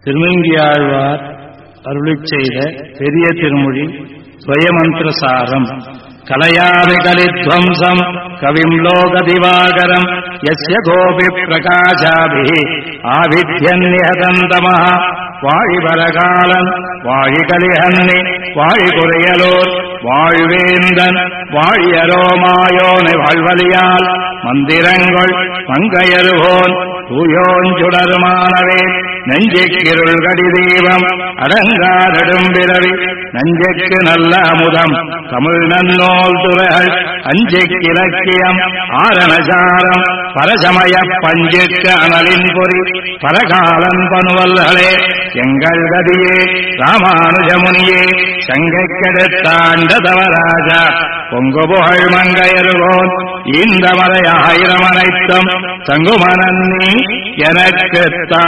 திருமங்கியாழ்வார் அருளிச் செய்த பெரிய திருமொழி ஸ்வயமந்திரசாரம். கலயாமி கலித்வம்சம் கவிம் லோக திவாகரம் யஸ்ய கோபி பிரகாசாபிஹி ஆவித்யன்னிஹதந்தமஹ. வாழி பரகாலன் வாழி கலிஹன்னி வாழி குறையலோர் வாழ்வேந்தன் வாழியரோமாயோனை வாழ்வலியால் மந்திரங்கள் மங்கையருகோன் தூயோஞ்சுடருமானவே. நெஞ்சிக்கிருள் கடி தீபம் அடங்காதெடும்பிறவி நஞ்சைக்கு நல்ல அமுதம் தமிழ் நன்னோல் துறைகள் அஞ்சிக்கு இலக்கியம் ஆரணசாரம் பரசமய பஞ்சிற்கு அனலின் பொறி பரகாலன் பனுவல்களே. எங்கள் கதியே ராமானுஜமுனியே சங்கைக்கெடுத்தாண்ட தவராஜா பொங்கு புகழ் மங்கையருகோன் இந்த மலை ஆயிரம் அனைத்தும் தங்குமனன்னி எனக்குத்தா.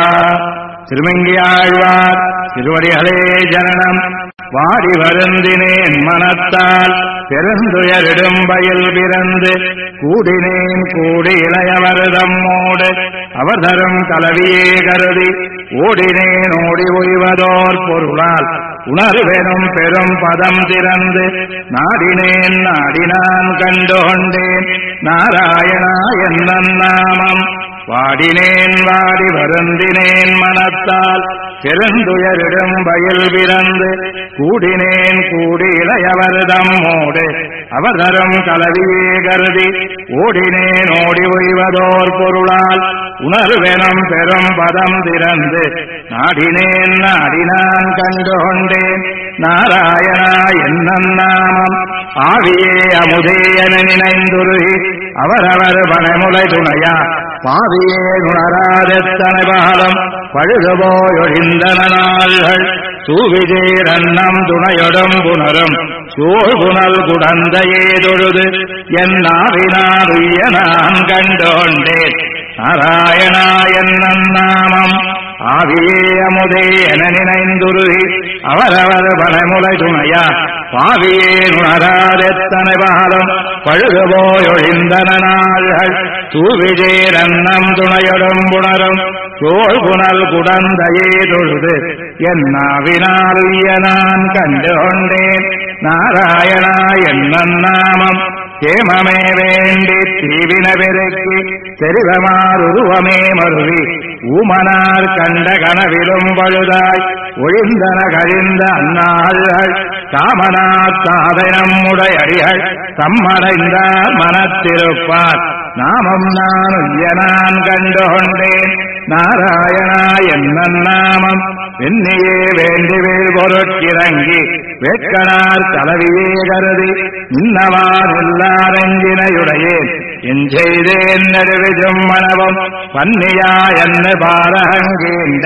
திருமங்கியாழ்வார் திருவடிகளே ஜனனம். வாடி வருந்தினேன் மனத்தால் பெருந்துயரிடும் பயில் பிறந்து கூடினேன் கூடி இளையவர்தம்மோடு அவர் தரும் கலவியே கருதி ஓடினேன் ஓடி ஒய்வதோர் பொருளால் உணர்வெனும் பெரும் பதம் திறந்து நாடினேன் நாடினான் கண்டு கொண்டேன் நாராயணா என்ன நாமம். வாடினேன் வாடி வருந்தினேன் மனத்தால் பெருந்துயரிடும் பயில் பிறந்து கூடினேன் கூடி இளையவர்தம்மோடு அவர் தரும் கலவியே கருதி ஓடினேன் ஓடி ஒய்வதோர் பொருளால் உணர்வெனும் பெரும் பதம் திறந்து நாடினேன் நாடினான் கண்டு கொண்டேன் நாராயணா என்ன நாமம். ஆவியே அமுதே என நினைந்துருகி அவரவர் பனைமுலை துணையா பாவியே உணராதெத்தனை பாலம் பழுதுபோயொழிந்தன நாள்கள் தூவிதேர் அன்னம் துணையொடும் புனரும் சூழ் புனல் குடந்தையே தொழுது என் நாவினாருய நான் கண்டோண்டேன் நாராயணா என்ன நாமம். ஆவியே அமுதே என நினைந்துருகி அவரவர் பனைமுலை துணையா பாவியே உணராதெத்தனை பாலம் பழுதுபோயொழிந்தன நாள்கள் தூவிதேர் அன்னம் துணையொடும் புனரும் சோழ் புனல் குடந்தையே தொழுது என் நாவினாருய நான் கண்டு கொண்டேன் நாராயணா என்ன நாமம். கேமமே வேண்டி தீவின பெருக்கி தெரிவமாருருவமே மருவி ஊமனார் கண்ட கனவிலும் பழுதாய் ஒழிந்தன கழிந்த அந்நாள்கள் காமனார் தாதை நம்முடைய அடிகள் தம்மடைந்தார் மனத்திருப்பார் நாமம் நான் உய்யனான் கண்டு கொண்டேன் நாராயணா என்ன நாமம். என்னையே வேண்டிவேல் பொருட்கிறங்கி வேட்கனார் கலவியே கருதி இன்னவான் எல்லாரெஞ்சினையுடையேன் என் செய்தேன் நெருவிதும் மனவும் பன்னியா என்ன பாரகங்கேண்ட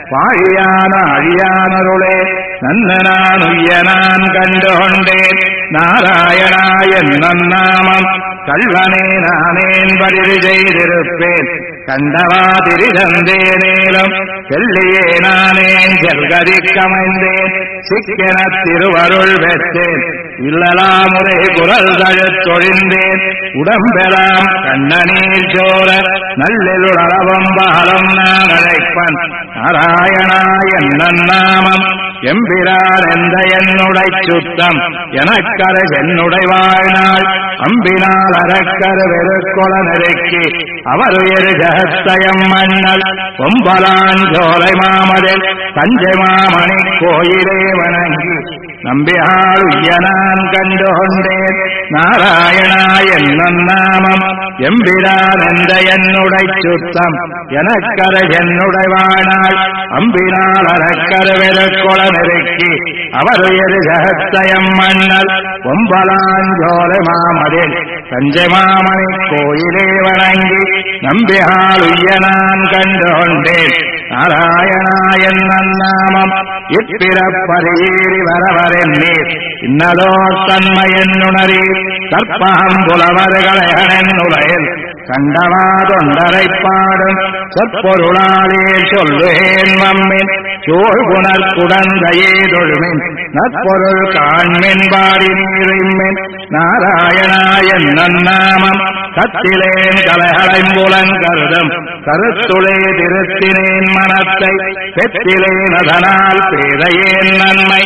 பாழியான அழியானருளே நன்ன நான் உய்யனான் கண்டு கொண்டேன் நாராயணா என்ன நாமம். கல்வனே நானேன் பரிது செய்திருப்பேன் கண்டவா திரிதந்தேனேலும் செல்லியே நானேன் செல்கதிக்கமைந்தேன் சிக்கென திருவருள் பெற்றேன் இல்லலா முறை குரல் தழுத்தொழிந்தேன் உடம்பெலாம் கண்ணநீர் சோர நல்லெழுளவும் பாலம் நான் அழைப்பன் நாராயணா என்ன நாமம். எம்பிரான் எந்த என்னுடை சுத்தம் எனக்கரு என்னுடை வாழ்நாள் அம்பினால் அறக்கரு வெறுக்கொல நெருக்கி அவர் உயர் ஜகத்தயம் மன்னல் பொம்பலான் சோலை மாமதில் தஞ்சை மாமணி கோயிலே வணங்கி நம்பியாள் உய்யனான் கண்டு கொண்டேன் நாராயணா என்ன நாமம். எம்பிரான் எந்த என்னுடை சுத்தம் எனக்கரு என்னுடை வாழ்நாள் அம்பினால் அறக்கரு வெறுக்கொல நெருக்கி அவர் உயர் ஜகத்தயம் மன்னல் பொம்பலான் சோலை மாமதில் தஞ்சை மாமணி கோயிலே வணங்கி நம்பியாள் உய்யனான் கண்டு கொண்டேன் நாராயணா என்ன நாமம். இப்பிறப்பறியேறி வரவரென்னீர் இன்னதோர் தன்மை என்னுணரி கற்பகம் புலவர்களென் உலகில் கண்டவா தொண்டரை பாடும் சொற்பொருளாலே சொல்லுகேன் மம்மின் சோழ்குணர் குடந்தையே தொழுமின் நற்பொருள் காண்மின் பாடி நீரின்மின் நாராயணாயன் நன்னாமம் கத்திலேன் கலைகளைம்புலன் கருதம் கருத்துளே திருத்தினேன் மனத்தை பெற்றிலேன் அதனால் பேதையேன் நன்மை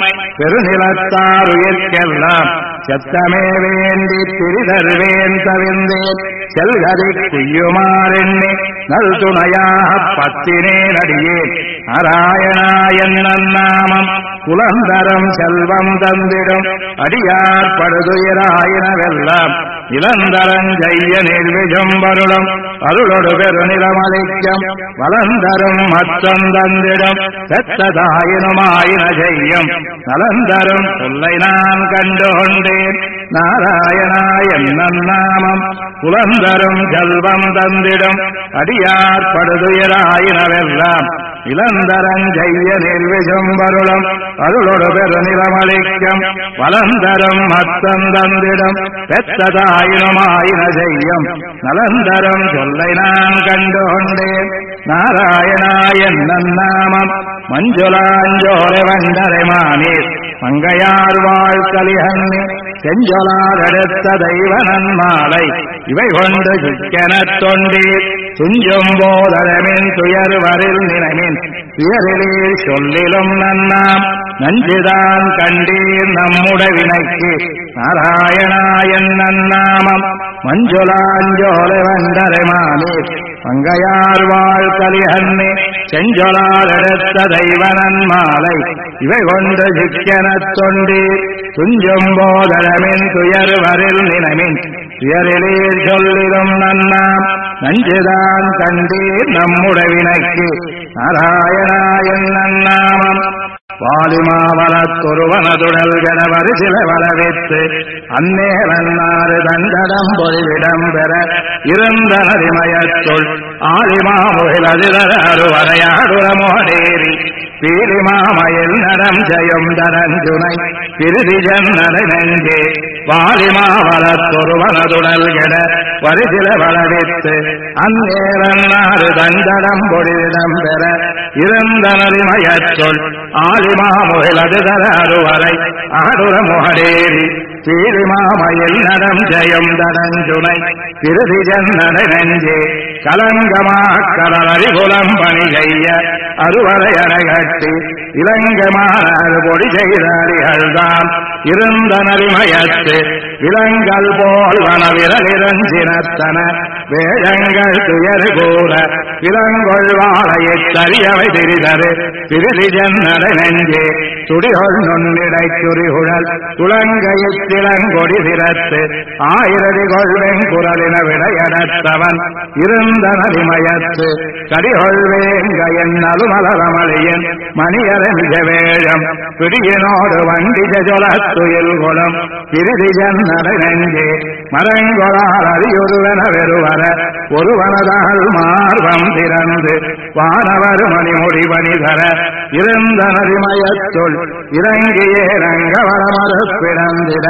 பெருநிலத்தாருயிர்க்கெல்லாம் செத்தமே வேண்டி திரிதருவேன் தவிர்ந்தேன் செல்கதி குய்யுமாறெண்ணே நல் துணையாக பத்தினேன் அடியேன் நாராயணாயன் நன்னாமம் குலந்தரம் செல்வம் தந்திடும் அடியார் படுதுயராயினவெல்லாம் இளந்தரன் ஜெய்ய நிர்விஜம் வருடம் அருளொடு பெருநிலமளிக்கம் வளந்தரும் மத்தம் தந்திடும் செத்ததாயினுமாயின ஜெய்யம் நலந்தரும் சொல்லை நான் கண்டு கொண்டேன் நாராயணாயன் நன்னாமம் குலந்தரும் செல்வம் தந்திடும் அடியார் படுதுயராயினவெல்லாம் இளந்தரன் ஜெய்ய நிர்விஜம் வருடம் அருளொடு பெருநிலமளிக்கம் வளந்தரும் மத்தம் தந்திடும் பெத்ததாயினுமாயின ஜெய்யம் நலந்தரும் சொல்லை நான் கண்டு கொண்டேன் நாராயணாயன் நன்னாமம் மஞ்சுளாஞ்சோலை வண்டரைமானீர் மங்கையார் வாழ்கலிஹன்னி செஞ்சொலாரெடுத்த தெய்வ நன்மாலை இவை கொண்டு சுக்கெனத் தொண்டீர் துஞ்சும் போதரமின் துயர்வரில் நினைமின் துயரிலீர் சொல்லிலும் நன்னாம் நஞ்சுதான் கண்டீர் நம்முடைய வினைக்கு நாராயணாயன் நன்னாமம் மஞ்சுளாஞ்சோலை வண்டரைமானீர் மங்கையார் வாழ்கலிஹன்னி செஞ்சொலாரெடுத்த தெய்வ நன்மாலை இவை கொண்டு சுக்கெனத் தொண்டீர் துஞ்சும் போதரமின் துயர்வரில் நினைமின் துயரிலீர் சொல்லிலும் நன்னாம் நஞ்சுதான் கண்டீர் நம்முடைய வினைக்கு நாராயணாயன் நன்னாமம் வாலிமாவலத்தொருவனதுடல் கணவர் சில வளவித்து அந்நேரன்னாறு தண்டடம் பொழிவிடம் பெற இருந்த நதிமயத்துள் ஆலிமாமுகில் அதிரரு வரையாடுரமோடேறி பீலிமாமயில் நடம் ஜெயம் தரஞ்சுனை பிரிதி ஜன்னரை நெஞ்சே வாலிமாவலத்தொருவனதுடல் கெட வரிசில வளவித்து அந்நேரன்னாறு தண்டடம் பொழிவிடம் பெற இருந்த நதிமயத்துள் ஆலிமாமுகிலது தரருவரை ஆடுர முகடேரி பீலிமாமயில் நடம் ஜெயம் தடஞ்சுனை பிரிதி ஜன்னரை நெஞ்சே கலங்கமா கடலரிகுலம் பணி செய்ய அறுவரை அணைகட்டி இலங்கமான பொடி செய்தாரிகள்தான் இருந்த நரிமயத்து விலங்கல் போல் வனவிரலிரஞ்சினத்தன வேழங்கள் துயர் கூற விலங்கொள் வாழையைத் தறியவை திரிதரு பிரிதி ஜன்னரை நெஞ்சே துடிகொள் நுண்ணிடை துரிகுழல் துளங்கையிற் திலங்கொடி சிரத்து ஆயிரதி கொள்வேன் குரலின விடையடத்தவன் இருந்த நரிமயத்து கடிகொள்வேங்கயன் நலுமலரமளியன் மணியர மிக வேழம் பிடியினோடு வண்டிஜ ஜொலத்துயில் குளம் பிரிதி ஜன்னரை நெஞ்சே மரங்கொளால் அறியொருவன வெறுவர ஒருவனதால் மார்பம் திறந்து வானவர் மணிமுடி பணிதர இருந்த நரிமயத்துள் இறங்கியே ரங்கவரமரப் பிறந்திட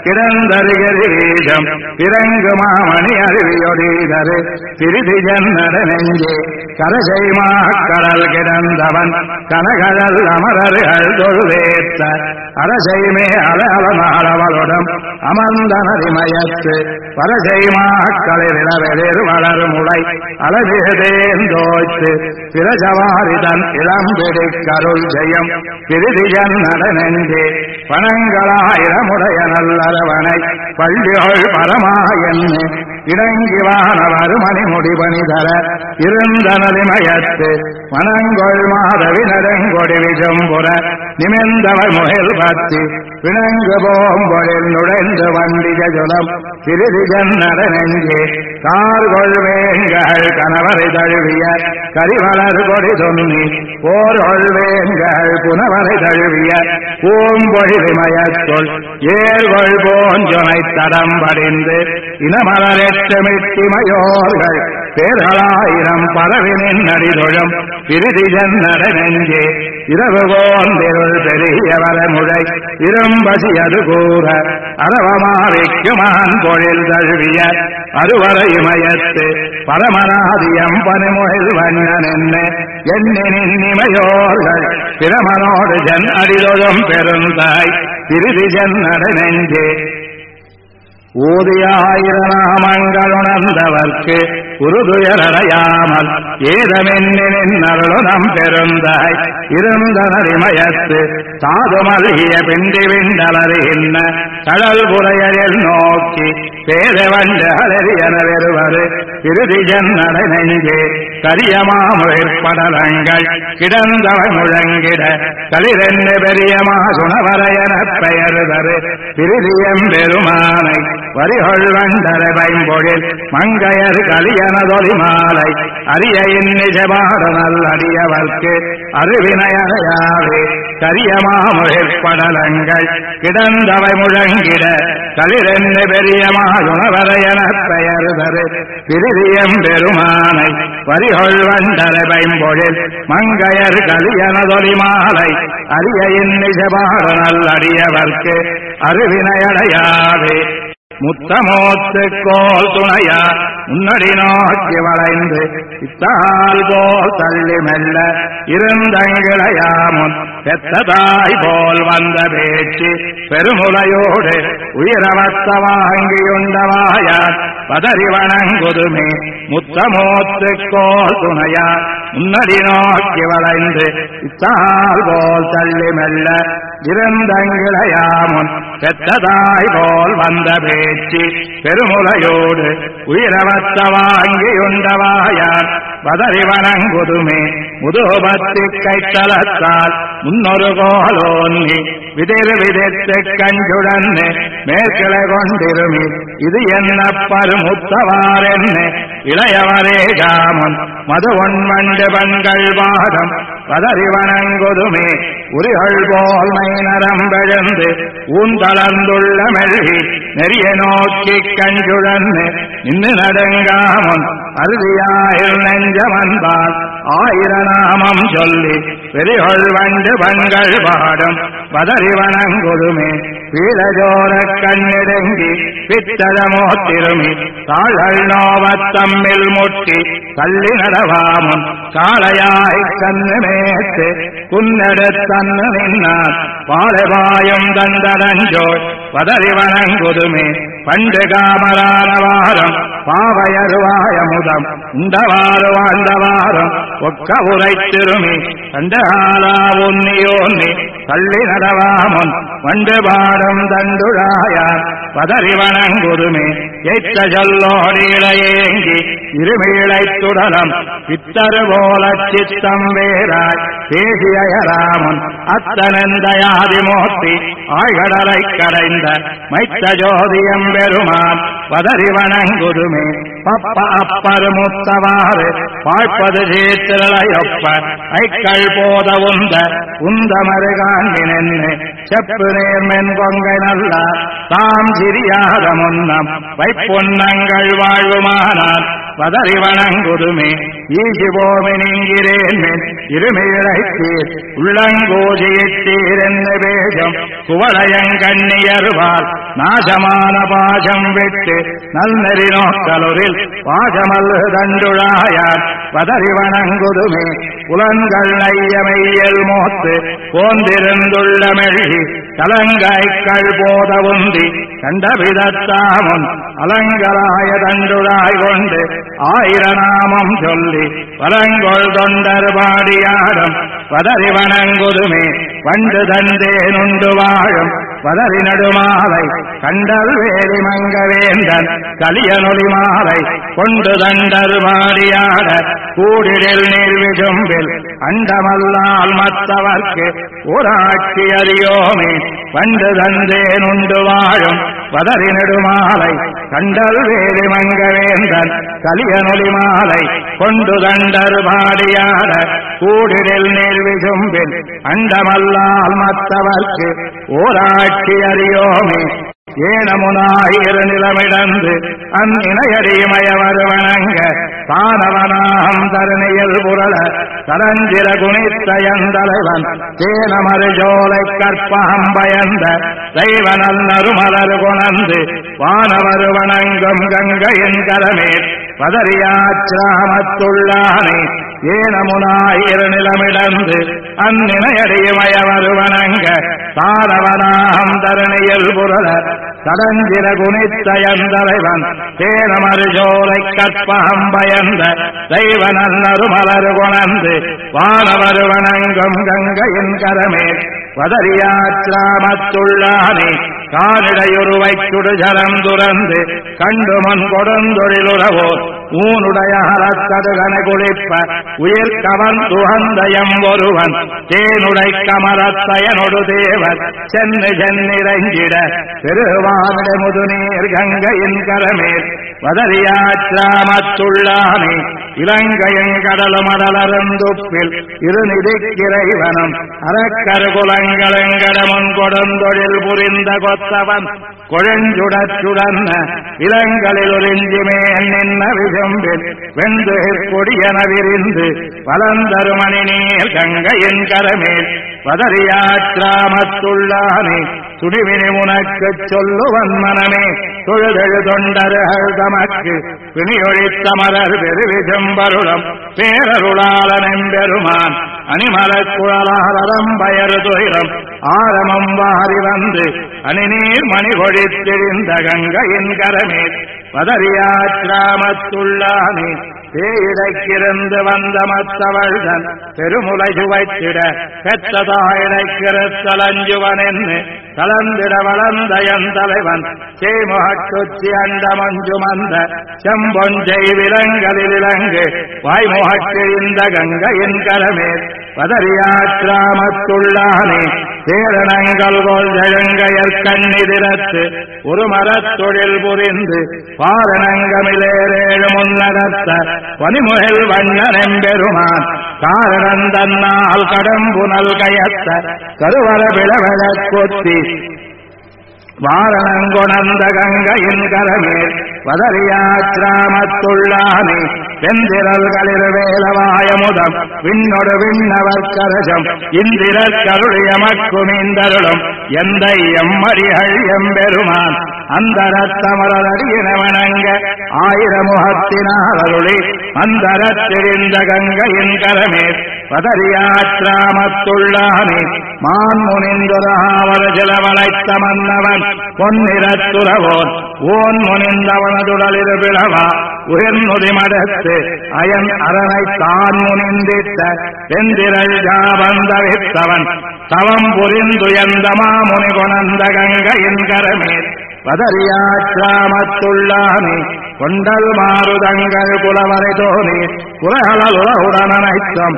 கிடந்தருகரீதம் இறங்குமாமணி அருவியொடிதரு பிரிதி ஜன்னர நெஞ்சே கரசைமா கடல் கிடந்தவன் கனகடல் அமரர்கள் தொழுவேத்த அரசைமே அலஅலமாளவளுடன் அமர்ந்த நரிமயத்து பரசைமா களிரிளவெதிர் வளர் முளை அளவிதேந்தோய்த்து பிரஜவாரிதன் இளம்பிடி கருள் ஜெயம் பிரிதி ஜன்னர நெஞ்சே பணங்களாயிரமுடைய நல்லரவனை பள்ளிகள் பரமாயன்னு இறங்கிவானவர் மணிமுடி பணிதர இருந்த நலிமயத்து மனங்கொள் மாதவி நரங்கொடி விஜம்புற நிமிர்ந்தவர் முகில் பத்தி வினங்கு போம்பொழில் நுழைந்து வண்டிஜ ஜுலம் சிறிது ஜன்னர நெஞ்சே கார்கொள் வேங்கள் கணவரை தழுவிய கரிவளர் கொடி தொன்னி போர்கொள் வேங்கள் புனவரை தழுவிய பூம்பொழிமயத்துள் ஏர்கொள் போஞ்சொனை தடம் படிந்து இனமலரெட்டுமிட்டிமையோர்கள் பேர்களாயிரம் பரவினின் நடிதொழும் பிரிதி ஜன்னட நெஞ்சே இரவு போந்திருள் பெரிய வரமுழை இரும்பசி அது கூற அரவமாவிக்குமான் பொழில் தழுவிய அறுவரை இமயத்து பரமநாதியம் பனிமுழில் வண்ணன் எண்ணினின் இமையோர்கள் பிரமனோடு ஜன் அடிதொழும் பெருந்தாய் பிரிதி ஜன்னட நெஞ்சே ஊதியாயிரநாமங்கள் உணர்ந்தவர்க்கு உருதுயரடையாமல் ஏதமென்னின் அருளுனம் பெருந்தாய் இருந்தனரிமயத்து சாதுமல்கிய பிண்டி விண்டலறிகின்ற கடல் புறையரில் நோக்கி பேதவண்டு அலறியன வெறுவரு இறுதி ஜன்னடை நெஞ்சே கரியமாமுற்படலங்கள் கிடந்தவ முழங்கிட களிரென்று பெரியமா சுணவரையன பெயர்தரு திருதியம் பெருமானை வரிகொள் வண்டர பைம்பொழில் மங்கையர் கலியனதொலி மாலை அரிய இன்னிசபாடு நல்லடியவர்க்கு அருவினையாவே கரியமாமுற்படலங்கள் கிடந்தவை முழங்கிட களிரென்று பெரியமா சுணவரையன பெயர்தரு திருதியம் பெருமானை வரிகொள் வண்டர பைம்பொழில் மங்கையர் கலியனதொலி மாலை அரிய இன்னிசபாடு நல்லடியவர்க்கு அருவினையடையாவே முத்தமோத்து கோல் துணையா முன்னடி நோக்கி வளைந்து இத்தால் போல் தள்ளி மெல்ல இருந்தங்கிளையாமுன் பெத்ததாய் போல் வந்த பேச்சு பெருமுலையோடு உயிரவத்த வாங்கியுண்டவாயார் பதறி வணங்குதுமே முத்தமோத்து கோல் துணையா முன்னடி நோக்கி வளைந்து இத்தால் போல் தள்ளி மெல்ல இருந்தங்கிளையாமுன் பெத்ததாய் போல் வந்த பேச்சு பெருமுலையோடு உயிரவத்த வாங்கியுண்டவாயார் பதறி வணங்குதுமே முதுபத்தி கைத்தலத்தால் முன்னொரு கோலோன்னி விதிர் விதித்து கஞ்சுடன்னு மேற்கிளை கொண்டிருமி இது என்ன பருமுத்தவாரென்ன இளையவரே காமன் மதுவொன் வண்டு பண்கள் பாதம் பதறி வணங்குதுமே உரிகள் போல் மைனரம்பெழுந்து ஊந்தளர்ந்துள்ள மெல்கி நெறிய நோக்கி கஞ்சுடன்னு நின்று நடுங்காமன் அருதியாயில் நெஞ்சமன்பால் ஆயிரநாமம் சொல்லி பெரிகொள் வண்டு பண்கள் பாடும் பதறி வணங்குதுமே வீழஜோர கண்ணிடுங்கி பித்தழமோ திருமி தாழல் நோவத்தம்மில் முட்டி தள்ளி நடவாமுன் காளையாய் கண்ணு மேத்து குன்னெடுத்தன்னு நின்னார் பாலபாயும் தந்தடஞ்சோள் பதறி வணங்குதுமே பண்டு காமரான வாரம் பாவையருவாய முதம் உண்டவாறு வாழ்ந்தவாரம் ஒக்க உரை திருமி கண்டகாலா உன்னியோன்னி தள்ளி நடவாமுன் வண்டு பாடும் தண்டுழாயார் பதறி வணங்குதுமே எய்த்த சொல்லோடி இளையேங்கி இருமீழை துடலம் பித்தரு போல சித்தம் வேறாய் பேசியராமன் அத்தனந்தயாதிமூர்த்தி ஆழ்கடலை கடைந்த மைத்த ஜோதியம் பெருமான் பதறி வணங்குதுமே பப்ப அப்பரு முத்தவாறு பார்ப்பது சேத்திரளையொப்ப ஐக்கள் போத உந்த மருகாண்டினென்னு செப்பு நேர்மென் கொங்கை நல்ல தாம் சிறியாத முன்னம் வைப்பொன்னங்கள் வாழ்வுமானால் பதறி வணங்குதுமே ஈசி போமி நீங்கிறேன் இருமீழைத்தீர் உள்ளங்கோஜியிட்டீர் என்ன வேகம் குவளையங்கண்ணியர்வார் நாசமான பாஜம் விட்டு நல்நெறி நோக்கலுரில் பாஜமல் தண்டுழாயார் பதறி வணங்குதுமே புலன்கள் நையமையல் மோத்து போந்திருந்துள்ள மெழுகி கலங்காய்கள் போத உந்தி கண்டபிதத்தாமுன் அலங்கராய தண்டுழாய் கொண்டு ஆயிரநாமம் சொல்லி பலங்கொள் தொண்டர் பாடியாடும் பதறி வணங்குதுமே வண்டு தந்தே நுண்டு வாழும் பதறி நடுமாலை கண்டல் வேலி மங்கவேந்தன் கலியனொலி மாலை கொண்டு தண்டர் மாடியாட கூடிடில் நீர் விசும்பில் அண்டமல்லால் மத்தவர்க்கு ஊராட்சி அறியோமே வண்டு தந்தே நுண்டு வாழும் பதறி நெடுமாலை கண்டல் வேலி மங்கவேந்தன் கலியனொலி மாலை கொண்டு தண்டர் பாடியாட கூடிடில் நீர் விசும்பில் அண்டமல்லால் மத்தவர்க்கு ஊராட்சி அறியோமே ஏனமுனாயிரு நிலமிடந்து அந்நினையடிமயவர் வணங்க தானவனாம் தருணியல் புரள தரஞ்சிர குணித்தயந்தலைவன் தேனமரு ஜோலை கற்பகம் பயந்த தெய்வனல் நறுமலர் கொணந்து வானவர் வணங்கும் கங்கையின் கரமேற் பதறியாச்சிராமத்துள்ளானே ஏனமுனாயிரு நிலமிடந்து அந்நினையடிமயவர் வணங்க தானவனாம் தருணியல் புரள தடஞ்சிர குணித்தயந்தலைவன் தேனமரு ஜோலை கற்பகம் பயந்த தெய்வனல் நறுமலர் கொணந்து வானவர் வணங்கும் கங்கையின் கரமேற் பதறியாச்சிராமத்துள்ளானே கானிடையுருவை சுடுஜலம் துறந்து கண்டு மண் கொடுந்தொழிலுறவோர் ஊனுடைய அறக்கடுகனை குளிப்ப உயிர் கவன் துகந்தயம் ஒருவன் தேனுடை கமலத்தயனொடு தேவர் சென்னு சென்னிறங்கிட பெருவானிட முதுநீர் கங்கையின் கரமேல் வதறியாச்சிராமத்துள்ளானே இலங்கையின் கடலுமடலருந்துப்பில் இருநிதிக்கிறைவனும் அறக்கருகுலங்களெங்கடமுன் கொடுந்தொழில் புரிந்த கொத்தவன் கொழஞ்சுடச்சுடன்ன இளங்களில் ஒரிஞ்சுமே நின்ன விசும்பில் வெந்து கொடியன விரிந்து வளர்ந்தருமணி நீர் கங்கையின் கரமேல் வதறியாச்சிராமத்துள்ளானே துணிவினி உனக்குச் சொல்லுவன் மனமே தொழுதெழு தொண்டர்கள் தமக்கு பிணியொழித்தமரர் பெருவிசம்பருடம் பேரருளாளனெம்பெருமான் அணிமலக் குழலாரம் பயரு துயரம் ஆரமம் வாரி வந்து அணிநீர் மணி கொழித்தெழிந்த கங்கையின் கரமேல் வதறியாச்சிராமத்துள்ளானே பேயிடைக்கிருந்து வந்த மத்தவள்தன் பெருமுலை சுவைத்திட பெற்ற தாயிடைக்கிருத்தலஞ்சுவன் என்று கலந்திட வளர்ந்தயன் தலைவன் சேமுகட்டுச்சி அண்டமஞ்சுமந்த செம்பொஞ்சை விலங்களில் இலங்கு வாய்முகக்கிழிந்த கங்கையின் கரமேல் வதறியாச்சிராமத்துள்ளானே சேரணங்கள் போல் ஜெழுங்கையர் கண்ணிதிரத்து ஒரு மரத்தொழில் புரிந்து பாரணங்கமிலேரேழு முன்னடத்த பனிமுகில் வண்ணனெம்பெருமான் காரணம் தன்னால் கடம்புனல் கயத்த கருவர விளவழக் கொத்தி வாரணங்கொணர்ந்த கங்கையின் கரமேல் வதறியாச்சிராமத்துள்ளானே வெந்திரல்களிர் வேலவாயமுதம் விண்ணொடு விண்ணவர் கரஜம் இந்திரர் கருளிய மக்குமீந்தருளும் எந்த எம்மடிகள் எம்பெருமான் அந்தரத்தமரடியின வணங்க ஆயிரமுகத்தினால் அருளி அந்தரத் தெரிந்த கங்கையின் கரமேல் வதறியாச்சிராமத்துள்ளானே மான் முனிந்துராவர் ஜலவளைத்த மன்னவன் பொன்னிறத்துறவோன் ஓன் முனிந்தவனதுடலிரு பிளவா உயர்நுதி மடத்து அயன் அரணை தான் முனிந்திட்ட வெந்திரள் ஜாபந்தவித்தவன் தவம் புரிந்துயர்ந்த மாமுனி கொணர்ந்த கங்கையின் கரமேல் வதறியாச்சிராமத்துள்ளானே கொண்டல் மாறுதங்கள் புலவரை தோனி புலகலுடனனைத்தம்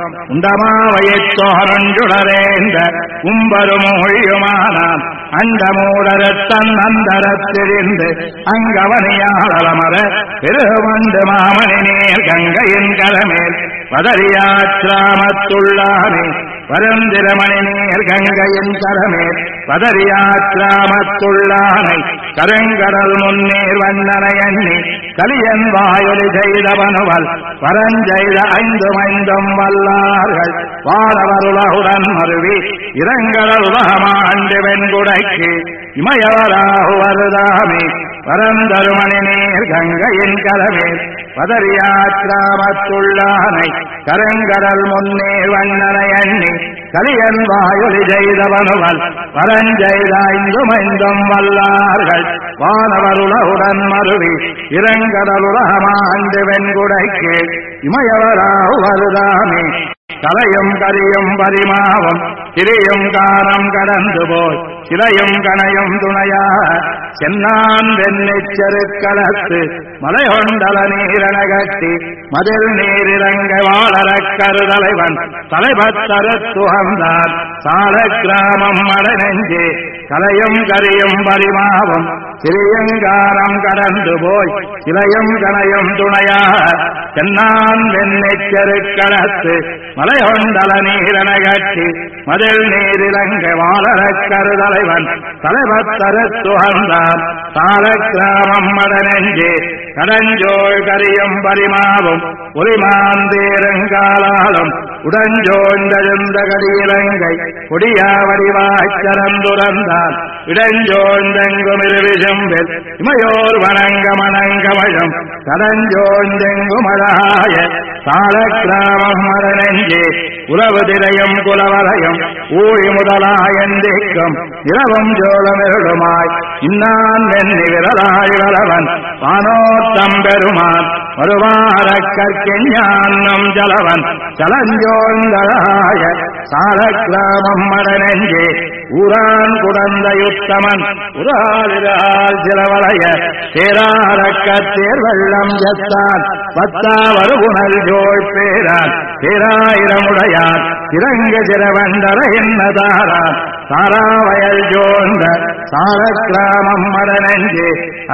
உண்டமாவையத்தோரஞ்சுடரேந்த கும்பருமொழியுமானான் அண்டமூடரத்தன் அந்தரத்திரிந்து அங்கவனியாளமர பெருவண்டு மாமணி நீர் கங்கையின் கரமேல் வதறியாச்சிராமத்துள்ளானே பரந்திரமணி நீர் கங்கையின் கரமேல் வதறியாச்சிராமத்துள்ளானை கருங்கடல் முன்னீர் வண்ணனை எண்ணி கலியன் வாயொலி செய்தவனுவல் பரஞ்செய்த ஐந்துமைந்தும் வல்லார்கள் வானவருலகுடன் மருவி இரங்கடல் உலகமாண்டு வெண்குடைக்கு இமயவராகுவருதாமே பரந்தருமணி நீர் கங்கையின் கரமேல் வதறியாச்சிராமத்துள்ளானை கருங்கடல் முன்னீர் வண்ணனை எண்ணி கலியன் வாயொலி செய்தவனுவல் பரஞ்செய்த ஐந்துமைந்தும் வல்லார்கள் வானவருலகுடன் மருவி இரங்கடலுலகமாண்டு வெண்குடைக்கு இமயவராகுவருதாமே கலையும் கரியும் பரிமாவும் திரியும் காரம் கடந்து போய் சிலையும் கனையும் துணையாக சென்னான் வெண்ணெச்சருக்களத்து மலையொண்டல நீரணகட்டி மதில் நீரிறங்க வாழறக் கருதலைவன் தலைபத்தருத்துகந்தான் சால கிராமம் மடநெஞ்சே கலையும் கரியும் பரிமாவும் சிறியங்காரம் கடந்து போய் இளையும் கனையும் துணையாக தென்னான் வெண்ணெச்செருக்களத்து மலையொண்டல நீரன கட்டி மதில் நீரிலங்க வாழறக் கருதலைவன் தலைவத்தருத்துகந்தான் சால கிராமம் மடனெஞ்சே கடஞ்சோள் கரியும் பரிமாவும் ஒளிமாந்தேருங்காலாலும் உடஞ்சோழ்ந்தெழுந்த கடியிலங்கை கொடியாவடிவாய்ச்சரந்துறந்தான் இடஞ்சோழ்ந்தெங்குமிருவிசும்பில் இமையோர் வணங்கமணங்கமழம் கடஞ்சோழ்ந்தெங்குமழாய சால கிராமம் மடனெஞ்சே உறவு திரையும் குலவரையும் ஊழி முதலாயந்திக்கும் இரவும் ஜோளமெருளுமாய் இன்னான் வெண்ணி விரலாய் வளவன் வானோத்தம் பெருமான் வருவாரக் கற்கிஞானம் ஜலவன் சலஞ்சோந்தழாய சால கிராமம் மடனெஞ்சே ஊரான் குடந்தையுத்தமன் உராலிரால் சிலவளைய தேராரக்க தேர்வெள்ளம் ஜத்தான் பத்தா வருகுணல் ஜோள் பேரான் பேராயிரமுடையான் இறங்க சிறவண்டர என்னதாரான் சாராவயல் ஜோந்த சால கிராமம் மடனெஞ்சே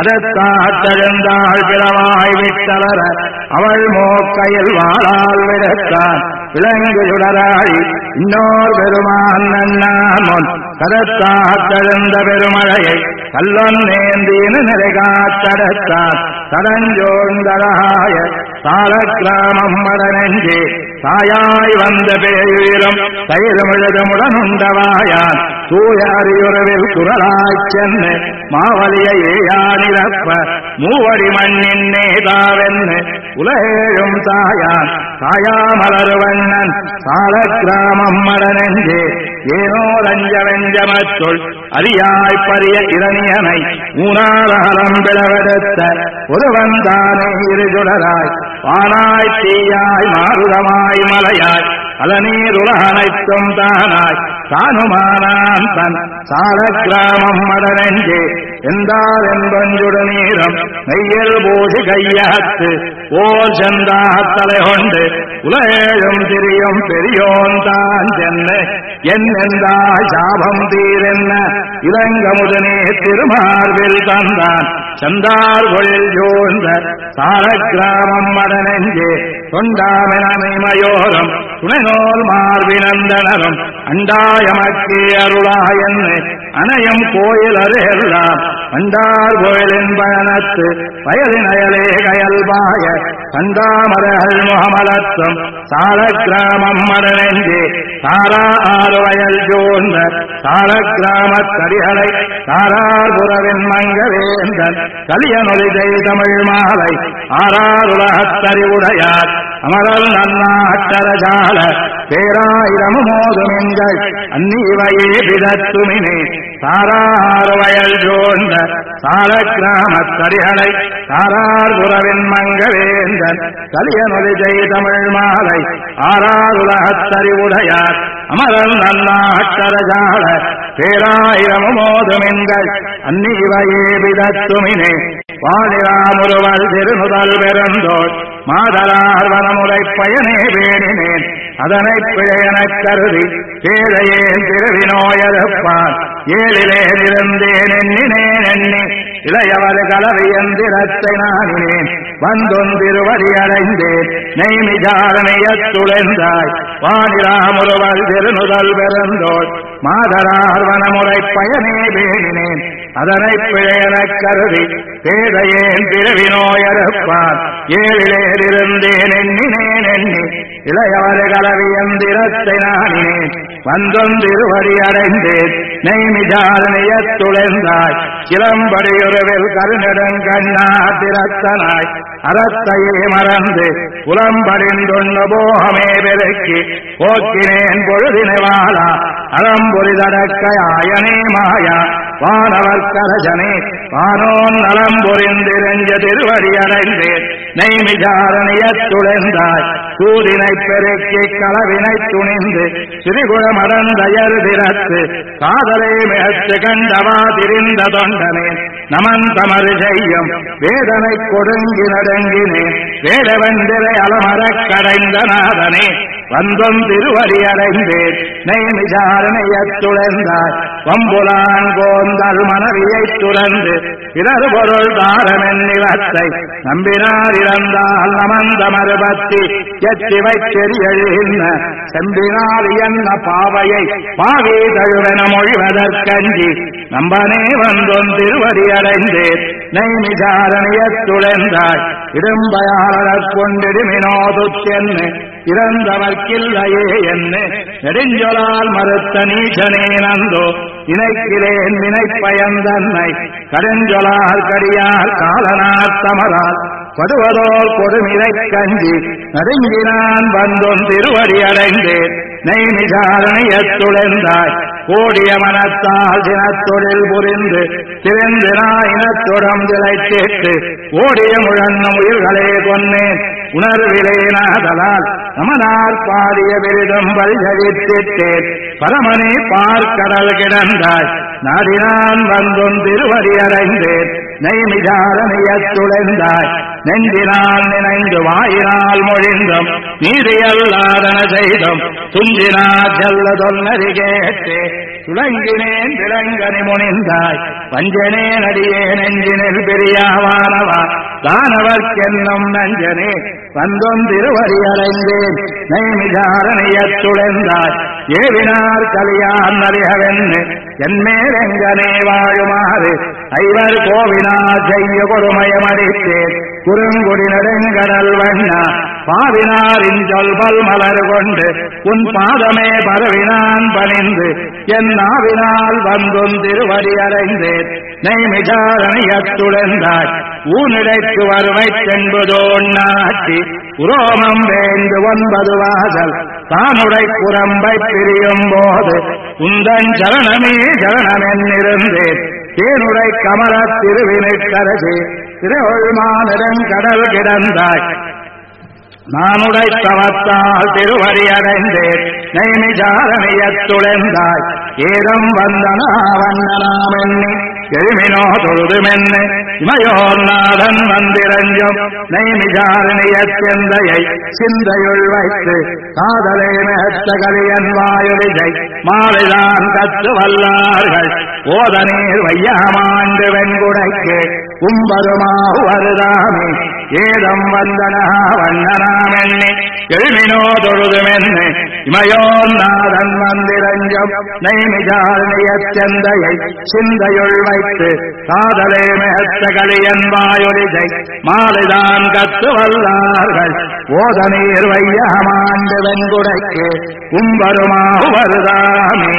அதத்தாத்தெழுந்தாள் பிறவாய் விட்டலர அவள் மோக்கையில் வாழால் விடத்தான் விளங்கு சுடராழி இன்னோர் பெருமான் நன்னான் முன் கதத்தாத்தெழுந்த பெருமழையை கல்லொன் நேந்தீன நிறைகாத்தடத்தான் கடஞ்சோந்தராய சால கிராமம் மடனெஞ்சே தாயாய் வந்த பேயுயிரும் தயிரமிழுதமுடனுண்டவாயான் தூய அறியுறவில் குரலாய்ச் சென்று மாவலியை ஏயானிரப்ப மூவடி மண்ணின் நேதாவென்னு உலகேழும் தாயான் தாயாமலருவண்ணன் சால கிராமம் மடனெஞ்சே ஏனோ ரஞ்ச வெஞ்சமத்துள் அரியாய் பரிய இரணியனை மூணாரலம் பிளவெடுத்த ஒருவன்தானே இருசுடராய் வானாய் தீயாய் மாருதமாய் மலையாய் அலநீருலகனைத்தும் தானாய் தானுமானான் தன் சால கிராமம் மடனெஞ்சே எந்தார் என்பஞ்சுடு நீரம் மெய்யல் பூசி கையாத்து ஓர் செந்தாத்தலை கொண்டு உலகேழும் திரியும் பெரியோன் தான் சென்று என்னெந்தாய் சாபம் தீரென்ன இளங்கமுதனே திருமார்பில் தந்தான் சந்தார் பொழில் ஜோழ்ந்த சால கிராமம் மடனெஞ்சே தொண்டாமெனமைமயோரம் துணைநோல் மார்பினந்தனரும் அண்டாயமக்கே அருளாயன்னு அணையும் கோயில் அருகெல்லாம் அண்டார் கோயிலின் பயணத்து வயலினயலே கயல்பாய கண்டாமரகள் முகமலத்தும் சால கிராமம் மடனெஞ்சே தாரா ஆறு வயல் ஜோந்த சால கிராமத்தடிகளை தாரார் புறவின் மங்கவேந்தன் கலியனொலிதை தமிழ் மாலை ஆறாருலகத்தறிவுடையார் அமரல் நன்னாட்டரஜால பேராயிரமோதுமின்கள் அந்நீவையே பிதத்துமினே தாரார் வயல் ஜோந்த சால கிராமத்தடிகளை தாரார் புறவின் மங்கவேந்தன் கலியனொலிதை தமிழ் மாலை ஆறாருலகத்தறிவுடையார் அமரல் நன்னாட்டரஜால பேராயிரமோதுமின்கள் அந்நீவையே பிதத்துமினே வாலிராமுருவல் திருநுதல் பெருந்தோள் மாதலார் வனமுறை பயனே வேணினேன் அதனை பிழையெனக் கருதி பேழையே திருவினோயருப்பான் ஏழிலே இருந்தேன் எண்ணினேன் எண்ணி இளையவர் கலவியந்திரத்தை நானினேன் வந்தொந்திருவடி அடைந்தேன் நெய்மிஜாரணையத்துழந்தாய் வானிராமுருவல் திருநுதல் பெருந்தோள் மாதலார் வனமுறை பயனே வேணினேன் அதனை பிழையெனக் கருதி பேதையேன் திருவினோயருப்பான் ஏழிலே இருந்தேன் எண்ணினேன் எண்ணி இளையவர் கலவியந்திரத்தை நானினேன் வந்தொந்திருவடி அடைந்தேன் நெய்மிஜாரணையத்துழந்தாய் கிளம்படியுறவில் கருநெடுங்கண்ணா திறத்தனாய் அறத்தையே மறந்து புலம்படிந்தொன்னு போகமே பெருக்கி போக்கினேன் பொழுதினை வாழா அறம்பொறிதடக்கையாயனே மாயா வானவர் கரஜனே வானோன் நலம்பொறிந்திரஞ்ச திருவடி அடைந்தேன் நெய்மிஜாரணியத்துழந்தாய் சூதினை பெருக்கி களவினை துணிந்து சிறிகுளமடந்தயர் திறத்து காதலை மிகத்து கண்டவா திரிந்த தொண்டனே நமன் தமறு செய்யும் வேதனை கொடுங்கி நடுங்கினேன் வேடவெந்திரை அலமரக் கடைந்த நாதனே வந்தும் திருவடி அடைந்தேன் நெய்மிசாரணையத்துழந்தாய் வம்புலான் கோந்தல் மனைவியைத் துறந்து பிறர் பொருள் தாரமென்னிவத்தை நம்பினார் இறந்தால் நமந்த மறுபத்தி எத்தி வைத்தெறியழிந்த செம்பினால் என்ன பாவையை பாவி தழுவென மொழிவதற்கஞ்சி நம்பனே வந்தும் திருவடி அடைந்தேன் நெய்மிசாரணையத்துழந்தாய் இடும்பயாளர் கொண்டிடுமினோதுச்சென்னு இறந்தவர்க்கில்லையே என்ன நெடுஞ்சொலால் மறுத்த நீச்சனே நந்தோ இணைக்கிறேன் வினைப்பயந்தன்னை கடுஞ்சொலால் கடியார் காலனார் தமரால் படுவதோல் கொடுமிதை கஞ்சி நடுங்கினான் வந்தும் திருவடி அடைந்தேன் நெய்மிசாரணையத்துழந்தாய் கோடிய மனத்தால் தினத்தொழில் புரிந்து திறந்து நாயினத்துடம் திளைத்தேற்று ஓடிய முழன்னும் உயிர்களே கொன்னேன் உணர்விலேனாதலால் நமனார் பாடிய விருதும் பரிசளித்தேன் பரமனே பார்க்கடல் கிடந்தாய் நாடினான் வந்தும் திருவடி அடைந்தேன் நெய்மிசாரணையத்துழந்தாய் நெஞ்சினால் நினைந்து வாயினால் மொழிந்தும் நீதியல்லாதன செய்தும் துஞ்சினார் செல்ல தொன்னறி கேட்டே துளங்கினேன் விளங்கனி முனிந்தாய் வஞ்சனே நடியே நெஞ்சினில் பெரியாவானவா தானவர்க்கென்னும் நஞ்சனே வந்தும் திருவடி அடைந்தேன் நெய்மிசாரணையத்துழந்தாய் ஏவினார் கலியான் நலிகவென்னு என்மேலெங்கனே வாழுமாறு ஐவர் கோவினார் செய்ய கொடுமயமடித்தேன் குறுங்குடி நெடுங்கடல் வண்ணா பாவினாரின் சொல்பல் மலர் கொண்டு உன் பாதமே பரவினான் பணிந்து என் நாவினால் வந்தும் திருவடி அடைந்தேன் நெய்மிசாரணையத்துழந்தாய் ஊனிடைக்கு வருவைத்தென்பதோன்னாட்சி உரோமம் வேந்து 9 வாசல் தானுடை புறம்பை பிரியும் போது உந்தன் சரணமே சரணமென்னிருந்தேன் தேனுடை கமல திருவினைக்கரசே திருவள்மானிடங்கடல் கிடந்தாய் நானுடை தவத்தால் திருவடி அடைந்தேன் நெய்மிசாரணையத்துழந்தாய் ஏதம் வந்தனாவண்ணனாமென்னி எழுமினோ தொழுதுமென்னு இமையோர் நாதன் வந்திரஞ்சும் நெய்மிசாரணையச்செந்தையை சிந்தையுள் வைத்து காதலை மேத்த கலியன் வாயுளிசை மாலைதான் கத்து வல்லார்கள் ஓத நீர் வையாமாண்டு வெண்குடைக்கு கும்பருமாவு வருதாமே ஏதம் வந்தனா வண்ணனாமென்னி எழுமினோ தொழுதுமென்னு இமையோர் நாதன் வந்திரஞ்சும் நெய்மிசாரணையச்செந்தையை சிந்தையுள் வைத்து காதலே மேத்த கலியன் வாயொலிசை மாலைதான் கத்து வல்லார்கள் ஓத நீர் வையாமாண்டு வெண்குடைக்கு கும்பருமாவு வருதாமே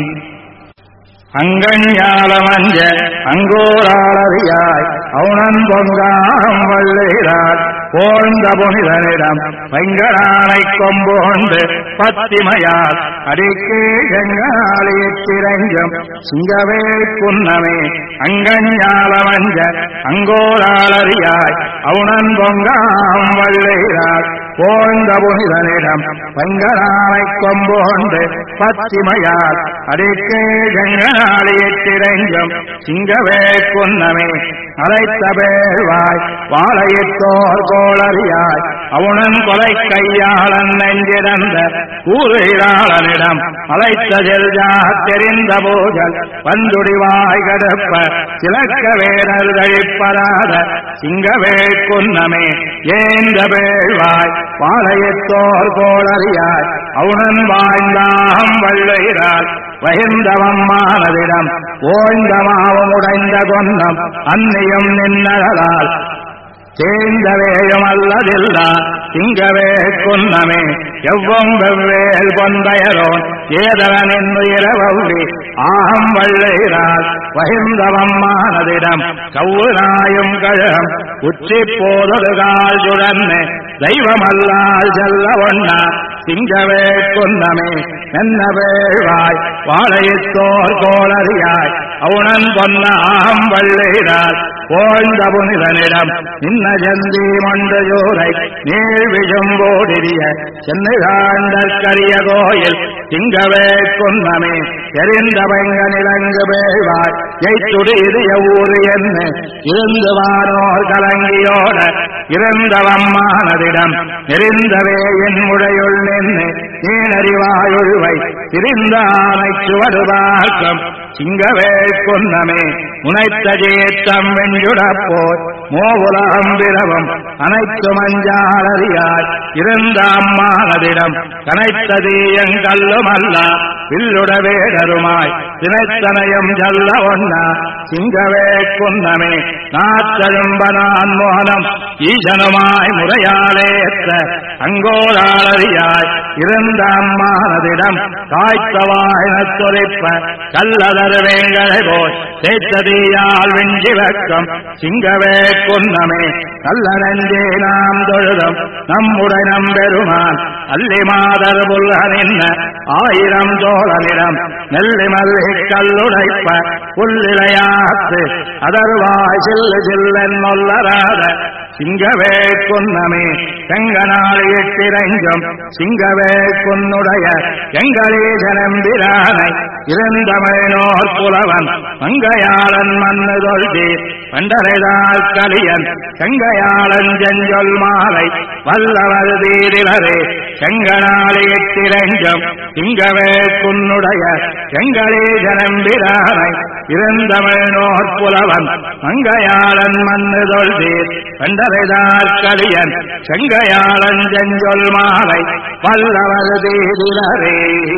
அங்கஞாலமஞ்ச அங்கோராளறியாய் அவுணன் பொங்காம் வள்ளுகிறார் போழ்ந்த புனிதனிடம் பைங்கரானை கொம்போண்டு பத்திமையால் அடிக்கே எங்காலியிற்றிரஞ்சும் சிங்கவே குன்னமே அங்கஞாலமஞ்ச அங்கோராளறியாய் அவுணன் பொங்காம் வள்ளுகிறார் போழ்ந்த புனிதனிடம் பைங்கரானை கொம்போண்டு பத்திமையால் அடிக்கே எங்காலியிற்றிரஞ்சும் சிங்கவே குன்னமே அழைத்த பேழ்வாய் வாழையிட்டோர் கோளறியாய் அவுணன் கொலை கையாளன் நெஞ்சிறந்த கூறுகிறாளனிடம் அழைத்த செல்ஜா தெரிந்த போதல் வந்துடிவாய் கடுப்ப சிலக்க வேடல் கழிப்பராத சிங்கவே குன்னமே ஏந்த பேழ்வாய் வாழையிட்டோர் கோளறியாய் அவுணன் வாழ்ந்தாம் வள்ளுகிறார் வகிர்ந்தவம்மானதிடம் ஓய்ந்தமாவும் உடைந்த கொன்னம் அன்னியும் நின்னகலால் சேர்ந்தவேயும் அல்லதில்லா திங்கவே குன்னமே எவ்வம் வெவ்வேல் பொன்பயரோன் ஏதவன் என்னுயிரவௌரி ஆகம் வள்ளுகிறார் வகிர்ந்தவம்மானதிடம் கவுனாயும் கழகம் உச்சி போதொருகால் சுழன்னு தெய்வமல்லால் செல்ல ஒண்ணா திங்கவே குன்னமே என்ன வேழ்வாய் வாழையிட்டோர் கோளறியாய் அவுணன் பொன்ன ஆகம் வள்ளுகிறார் போழ்ந்த புனிதனிடம் இன்ன ஜந்தி மொண்டஜோரை நீள் விழும்போடிய சென்னை காண்டற்கரிய கோயில் திங்கவே குன்னமே எரிந்த பங்க நிலங்கு பேழ்வாய் எய்த்துடி இதிய ஊரு என்ன இருந்து வானோர் கலங்கியோட இருந்தவம்மானதிடம் நெறிந்தவே என் முடையுள் நின்று நீனறிவாயுழ்வை திரிந்த ஆனைச்சு வருவார்க்கம் சிங்கவே கொன்னமே முனைத்த ஜேத்தம் வெஞ்சுடப்போர் மோவுலகம் விரவம் அனைத்து மஞ்சாலறியார் இருந்த அம்மானதிடம் கனைத்தது எங்கல்லுமல்ல வில்லுட வேடருமாய் தினைத்தனையும் ஜல்ல ஒன்னா சிங்கவே கொன்னமே நாத்தழும்பனான் மோகனம் ஈசனுமாய் முறையாலேற்ற அங்கோராளறியாய் இருந்த அம்மானதிடம் காய்த்தவாயினத் தொலைப்ப கல்லதர் வேங்கலை போய் தேய்த்ததீயால் விஞ்சி வெக்கம் சிங்கவே கொன்னமே நல்ல நெஞ்சே நாம் தொழுதம் நம்முடைய நம்பெருமான் அல்லி மாதர் புல்ல நின்ன ஆயிரம் தோழனிடம் நெல்லி மல்லி கல்லுடைப்ப புல்லிலையாத்து அதர்வாய் சில்லு சில்லன் மொல்லராத சிங்கவே கொன்னமே செங்கனாள் எட்டிரஞ்சம் சிங்கவே கொன்னுடைய எங்களீசனம்பிரானை இருந்தமிழ்நோர் புலவன் மங்கையாளன் மண்ணு தொல்கி பண்டரைதால் கலியன் செங்கையாளன் செஞ்சொல் மாலை வல்லவர் தீரிலரே செங்கனாள் எட்டிரஞ்சம் சிங்கவே கொன்னுடைய எங்களீசனம்பிரானை இருந்தமிழ்நோர் புலவன் மங்கையாளன் மண்ணு தொல்கி பண்டரைதால் கலியன் செங்கையாளன் செஞ்சொல் மாலை வல்லவர் தீரிலரே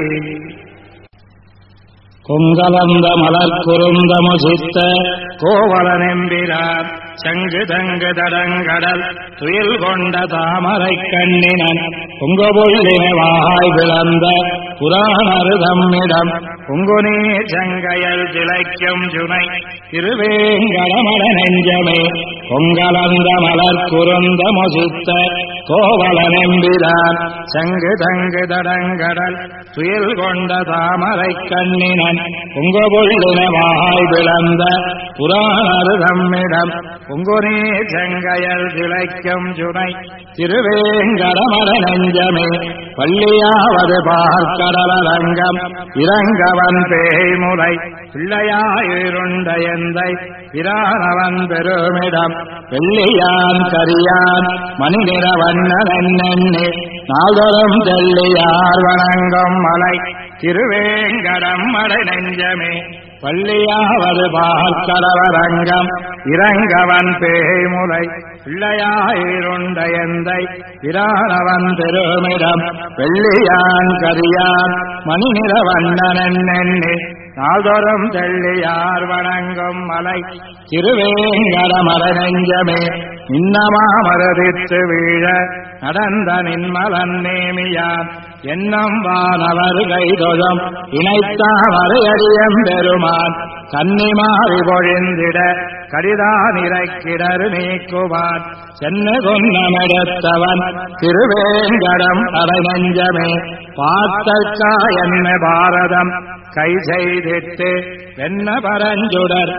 கொங்கலந்த மலர் குறுந்தமுசித்த கோவலனெம்பிரான் சங்கு தங்கு தடங்கடல் துயில் கொண்ட தாமரை கண்ணினன் பொங்குபுள்ளின வாய் விளந்த புராணரு தம்மிடம் பொங்குநீர் சங்கையல் திளைக்கும் சுனை திருவேங்கடமட நெஞ்சமே கொங்கலந்த மலர் குறுந்தமுசித்த கோவலனெம்பிரான் சங்கு தங்கு தடங்கடல் துயில் கொண்ட தாமரை கண்ணினன் பொங்குபுள்ளின வாய் விளந்த புராணரு தம்மிடம் பொங்குநீர் செங்கையல் திளைக்கும் சுனை திருவேங்கடமட நெஞ்சமே பள்ளியாவது பார்க்கடலரங்கம் இறங்கவன் பேய்முலை பிள்ளையாயிருண்ட எந்தை பிரானவன் பெருமிடம் வெள்ளியான் கரியான் மணிநிற வண்ணனெண்ணெண்ணி நாள்தோறும் தெள்ளியார் வணங்கும் மலை திருவேங்கடம் மடை நெஞ்சமே பள்ளியாவது பார்க்கடலரங்கம் இறங்கவன் பேய்முலை பிள்ளையாயிருண்ட எந்தை பிரானவன் பெருமிடம் வெள்ளியான் கரியான் மணிநிற வண்ணனெண்ணெண்ணி நாள்தோறும் தெள்ளியார் வணங்கும் மலை திருவேங்கடமட நெஞ்சமே இன்னமாமரதித்து வீழ நடந்த நின்மலன் நேமியான் என்னம் வானவர் கைதொழும் இணைத்தாமரை அறியம் பெருமான் கன்னிமாறி பொழிந்திட கடிதான் இறைக்கிடர் நீக்குவான் சென்னு குன்னமெடுத்தவன் திருவேங்கடம் அரை நெஞ்சமே பார்த்தற்கா என்ன பாரதம் கை செய்திட்டு வெண்ண பரஞ்சுடர்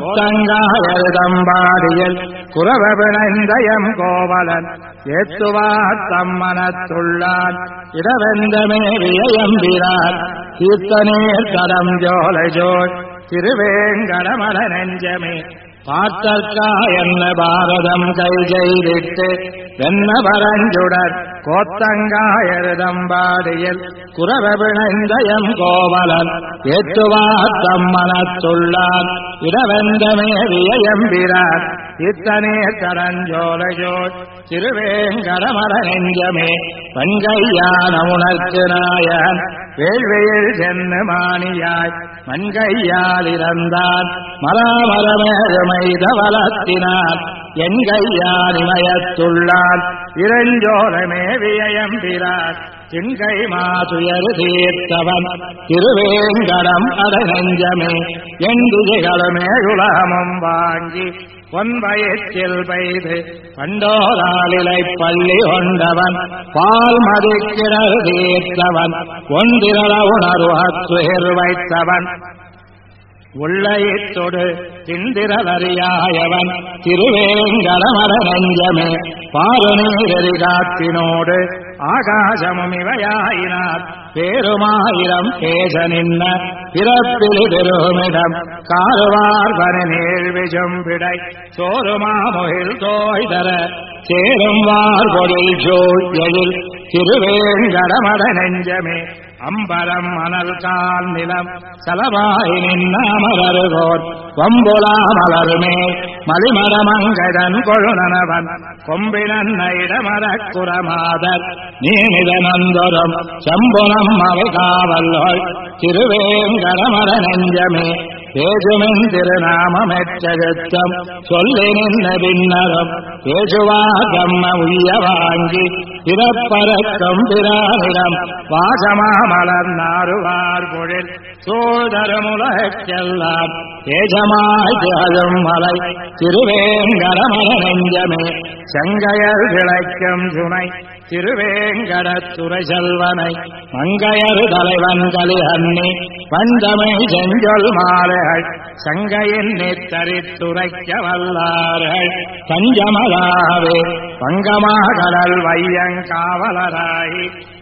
கோத்தங்காயதம்பாடியில் குரவ பிணைந்தயம் கோவலன் ஏத்துவார் தம்மனத்துள்ளான் இடவெந்தமே வியம்பிரான் தீர்த்தநீர் தடம் ஜோலை ஜோய் திருவேங்கடமட நெஞ்சமே பார்த்தற்கா என்ன பாரதம் கை செய்திட்டு வெண்ண பரஞ்சுடர் கோத்தங்காயதம்பாடியில் குரவ பிணைந்தயம் கோவலன் ஏத்துவார் தம்மனத்துள்ளான் இடவெந்தமே வியம்பிரான் இத்தனே தடஞ்சோலையோர் திருவேங்கடமட நெஞ்சமே பண்கையான உனக்கு நாயன் வேள்வியில் சென்னு மாணியாய் மண்கையால் இறந்தான் மராமரமேழுமைத வளத்தினான் என் கையால் இமயத்துள்ளான் இரஞ்சோலமே வியம்பிரான் திங்கை மாசுயரு தீர்த்தவன் திருவேங்கடம் அட நெஞ்சமே என் திசைகளுமேழுலகமும் வாங்கி பொன்வயத்தில் பெய்து பண்டோராளிலை பள்ளி கொண்டவன் பால் மதிக்கிடர் தீர்த்தவன் ஒன்றிர உணர்வு அத்துயிர் வைத்தவன் உள்ளயித்தொடு திந்திரலறியாயவன் திருவேங்கடமர நெஞ்சமே பாருநீரெறி காத்தினோடு ஆகாசமும் இவையாயினார் பேருமாயிரம் பேச நின்ன பிறப்பில் பெருமிடம் காருவார்பன நீழ்விஜும்பிடை சோறுமாமுகில் தோய்தர சேரும் வார்பொழில் சூழ்யலில் திருவேங்கடமர நெஞ்சமே அம்பரம் மணல் கால் நிலம் சலவாய் நின்னாமலருகோர் கொம்புலா மலருமே மலிமரமங்கடன் கொழுநனவன் கொம்பினன் இடமரக் குரமாதர் நீனிதனந்தொரும் செம்புனம் அவை காவல்கள் திருவேங்கடமர நெஞ்சமே பேசுமின் திருநாமமெச்செழுத்தம் சொல்லி நின்ற பின்னரும் பேசுவா கம்ம உய்ய வாங்கி பிறப்பறக்கும் பிரானிடம் வாசமா மலர்நாறுவார் பொழில் சோதரமுலகெல்லாம் தேஜமாய் திகழும் மலை திருவேங்கடமர நெஞ்சமே செங்கையர் கிளைக்கும் சுனை திருவேங்கடத்துறை செல்வனை மங்கையர் தலைவன் கலிஹன்னி பந்தமிழ் செஞ்சொல் மாலைகள் சங்கையின் நித்தரித்துரைக்க வல்லார்கள் தஞ்சமதாவே பங்கமாகடல் வையங்காவலராய்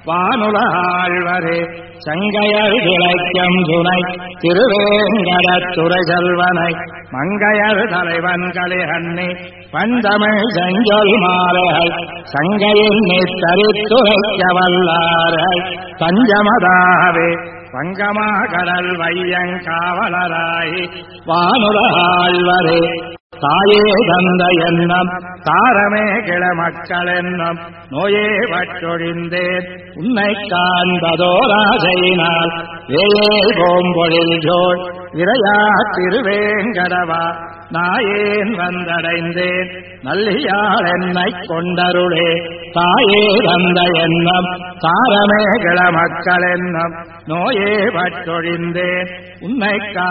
வானுலகாழ்வரே சங்கையர் கிளைக்கும் சுனை திருவேங்கடத்துறை செல்வனை மங்கையர் தலைவன் கலிஹன்னி பந்தமிழ் செஞ்சொல் மாலைகள் சங்கையில் நித்தரித்துரைக்க வல்லார்கள் தஞ்சமதாவே பங்கமா கடல் வையங்காவலராய் வானுலகாழ்வரே தாயே தந்த எண்ணம் தாரமே கிள மக்கள் என்னும் நோயே பற்றொழிந்தேன் உன்னை காண்பதோராசையினால் வேயே கோம்பொழில் ஜோள் இறையா திருவேங்கடவா நாயேன் வந்தடைந்தேன் நல்லியாள் என்னை கொண்டருளே தாயே தந்த எண்ணம் தாரமே கிள மக்கள் என்னும் நோயே பற்றொழிந்தேன் உன்னை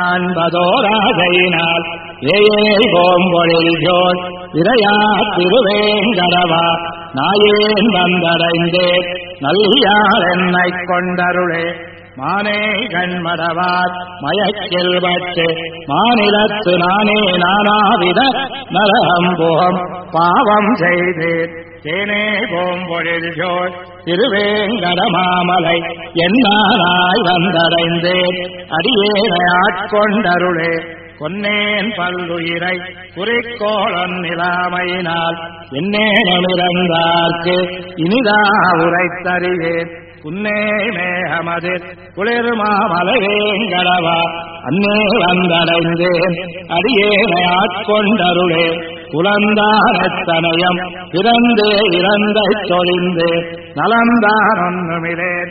காண்பதோராசையினால் வேயே கோம்பொழில் ஜோள் இறையா திருவேங்கடவா நாயேன் வந்தடைந்தேன் நல்லியாள் என்னை கொண்டருளே மானே கண்மடவார் மயக்கில் பட்டு மாநிலத்து நானே நானாவித நரகம்போகம் பாவம் செய்தேன் தேனே போம்பொழில் ஜோள் திருவேங்கடமாமலை என்னானாய் வந்தடைந்தேன் அடியேனை ஆட்கொண்டருளே கொன்னேன் பல்லுயிரை குறிக்கோளன் நிலாமையினால் என்னேனமிறந்தார்க்கு இனிதா உரைத்தறிவேன் உன்னே மேகமதிர் குளிர்மாமலவேங்கடவா அன்னே வந்தடைந்தேன் அடியேனை ஆட்கொண்டருளே புலந்தானத்தனயம் பிறந்தே இறந்தை தொழிந்தே நலந்தான் ஒன்றுமிலேன்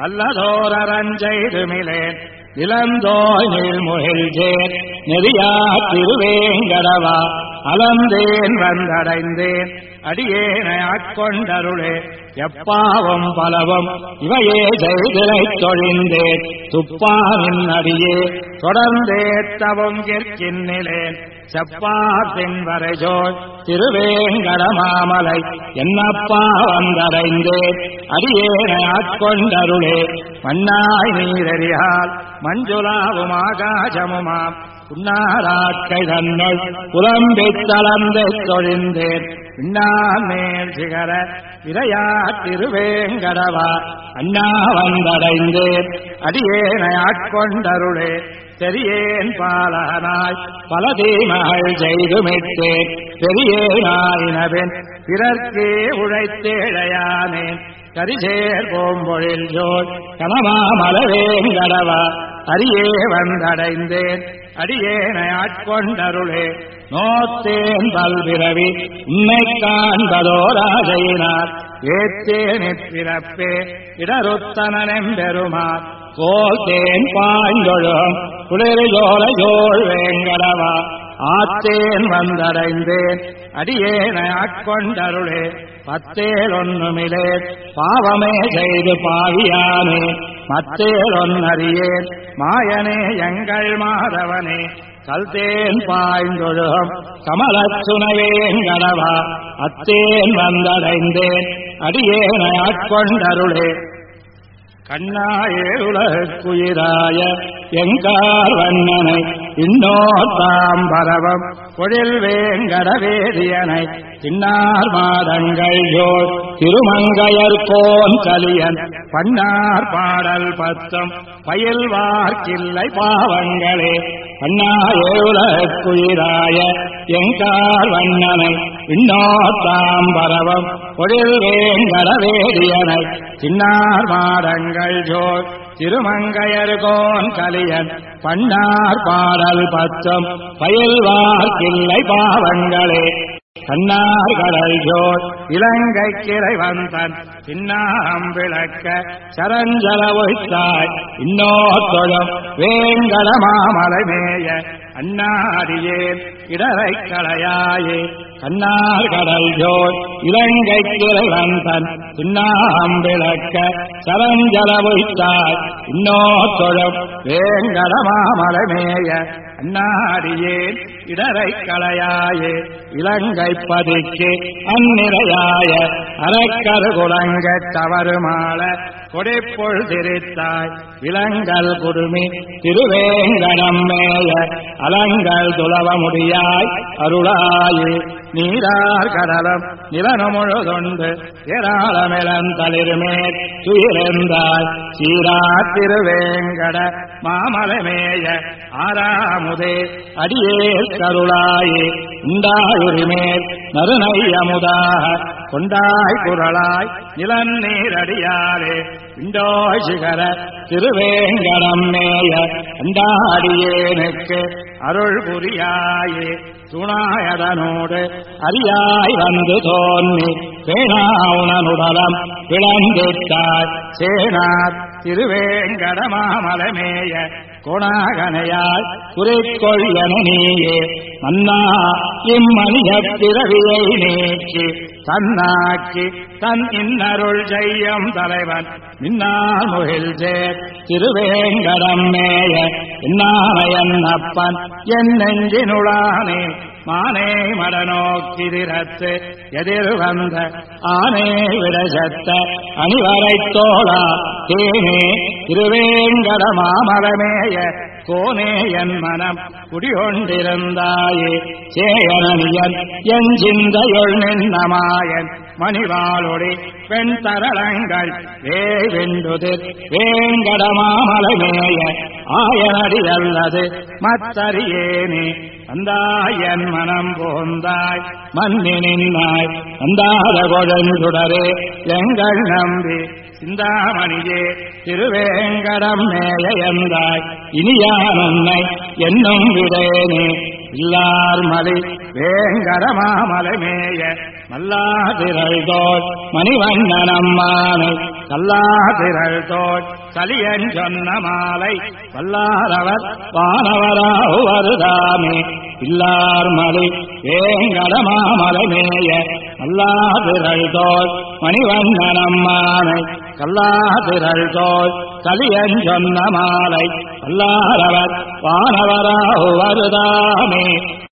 நல்லதோரஞ்செய்துமிலேன் இளந்தோய் நீள்முகில்சேர் நெறியா திருவேங்கடவா அலந்தேன் வந்தடைந்தேன் அடியேனை ஆட்கொண்டருளே எப்பாவும் பலவும் இவையே செய்திரைத் தொழிந்தேன் துப்பாவின் அடியே தொடர்ந்தேத்தவும் கிற்கின்னிலேன் செப்பாத்தின் வரைஜோள் திருவேங்கடமாமலை என்னப்பா வந்தடைந்தேன் அடியேனை ஆட்கொண்டருளே மண்ணாய் நீரெறியால் மஞ்சுளாவும் ஆகாசமுமாம் உன்னாராட்கை தன்னுள் புலம்பித் தளர்ந்து தொழிந்தேன் பின்னாமேல் சிகர இறையா திருவேங்கடவா அண்ணா வந்தடைந்தேன் அடியேனை ஆட்கொண்டருளே தெரியேன் பாலகனாய் பல தீமகள் செய்துமிட்டேன் பெரியேனாயினபின் பிறர்க்கே உழைத்தேழையானேன் கரிசேர் போம்பொழில் ஜோள் கனமாமலவேங்கடவா அரியே வந்தடைந்தேன் அடியேனை ஆட்கொண்டருளே நோத்தேன் பல்பிறவி உன்னை காண்பதோராஜையினார் ஏத்தேனிற் பிறப்பே இடருத்தனெம்பெருமார் கோத்தேன் பாய்ந்தொழும் குளிர்ஜோலை ஜோள் வேங்கடவா ஆத்தேன் வந்தடைந்தேன் அடியேனை ஆட்கொண்டருளே பத்தேல் ஒன்றுமிலேன் பாவமே செய்து பாவியானே மத்தேல் ஒன்னறியேன் மாயனே எங்கள் மாதவனே கல்தேன் பாய்ந்தொழுகும் கமலச்சுனவேங்கடவா அத்தேன் வந்தடைந்தேன் அடியேனை ஆட்கொண்டருளே கண்ணாயே உலகுயிராய எங்கார் வண்ணனை இன்னோர்தாம் பரவம் பொழில் வேங்கடவேதியனை தின்னார் மாதங்கள் யோர் திருமங்கையர்கோன் கலியன் பன்னார் பாடல் பத்தும் பயில்வார்க்கில்லை பாவங்களே கண்ணாயே உலகுயிராய எங்கார் வண்ணனை இன்னோர்தாம் பரவம் பொழில் வேங்கடவேதியனை தின்னார் மாதங்கள் யோர் திருமங்கையர்கோன் கலியன் பன்னார் பாடல் பத்தும் பயில்வார்க்கில்லை பாவங்களே கண்ணார் கடல் ஜோர் இலங்கை கிளை வந்தன் பின்னாம் விளக்க சரஞ்சல ஒய்த்தாய் இன்னோர் தொழும் வேங்கட மாமலை மேய அண்ணாடியே இடரை களையாயே கண்ணார் கடல் ஜோர் இலங்கை கிளை வந்தன் பின்னாம் விளக்க சரஞ்சல ஒய்த்தாய் இன்னோர் தொழும் வேங்கட மாமலை மேய அண்ணாடியே இடரை களையாயே இலங்கை பதிக்கு அந்நிலையாய அரைக்கரு குலங்க தவறுமாள கொடைப்பொள் திரித்தாய் விலங்கல் குடுமி திருவேங்கடம் மேய அலங்கள் துளவ முடியாய் அருளாயே நீரார் கடலம் நிலனமுழுதொண்டு ஏராளமிழந்தளிர்மேற் துயிலெந்தாய் சீரா திருவேங்கட மாமலமேய ஆறாமுதே அடியேல் கருளாயே உண்டாயுரிமேல் நறுநையமுதாக கொண்டாய் குரலாய் நிலநீரடியாலே இண்டோய் சிகர திருவேங்கடம் மேய அண்டாடியேனுக்கு அருள் புரியாயே துணாயதனோடு அரியாய் வந்து தோன்னி பேணாவுணனுடலம் விளந்திட்டாய் சேனார் திருவேங்கட மாமலமேய கோணாகனையாய் குறிக்கொள்ளன நீயே மன்னா இம்மணிய பிறவியை நீக்கி தன்னாக்கி தன் இன்னருள் செய்யும் தலைவன் மின்னார் முகில் சேர் திருவேங்கடம் மேய என்னாயன் அப்பன் என் நெஞ்சினுளானே மானே மடநோக்கிதிரத்து எதிர் வந்த ஆனே விடசத்த அணிவரை தோழா தேனே திருவேங்கட மாமலமேய கோனே என் மனம் குடியொண்டிருந்தாயே சேயனியன் என் சிந்தையுள் நின்னமாயன் மணிவாளொடி பெண் தரளங்கள் வேவென்றுதிர் வேங்கட மாமலமேய ஆயனடி அல்லது மத்தறியேனே அந்தாயன் மனம் போந்தாய் மன்னி நின்னாய் அந்தாத கொழந்துடரே எங்கள் நம்பி சிந்தாமணியே திருவேங்கடம் மேய எந்தாய் இனியான் உன்னை என்னும் விடேனே இல்லார் மலி வேங்கட மாமலமேய மல்லாதிரள் தோள் மணிவண்ணனம்மானை கல்லாதிரள் தோள் கலியன் சொன்ன மாலை வல்லாரவர் வானவராவுவருதாமே இல்லார் மலி வேங்கட மாமலமேய மல்லாதிரள் தோள் மணிவண்ணனம்மானை கல்லாதிரள் தோள் கலியன் சொன்ன மாலை வல்லாரவர் வானவராவுவருதாமே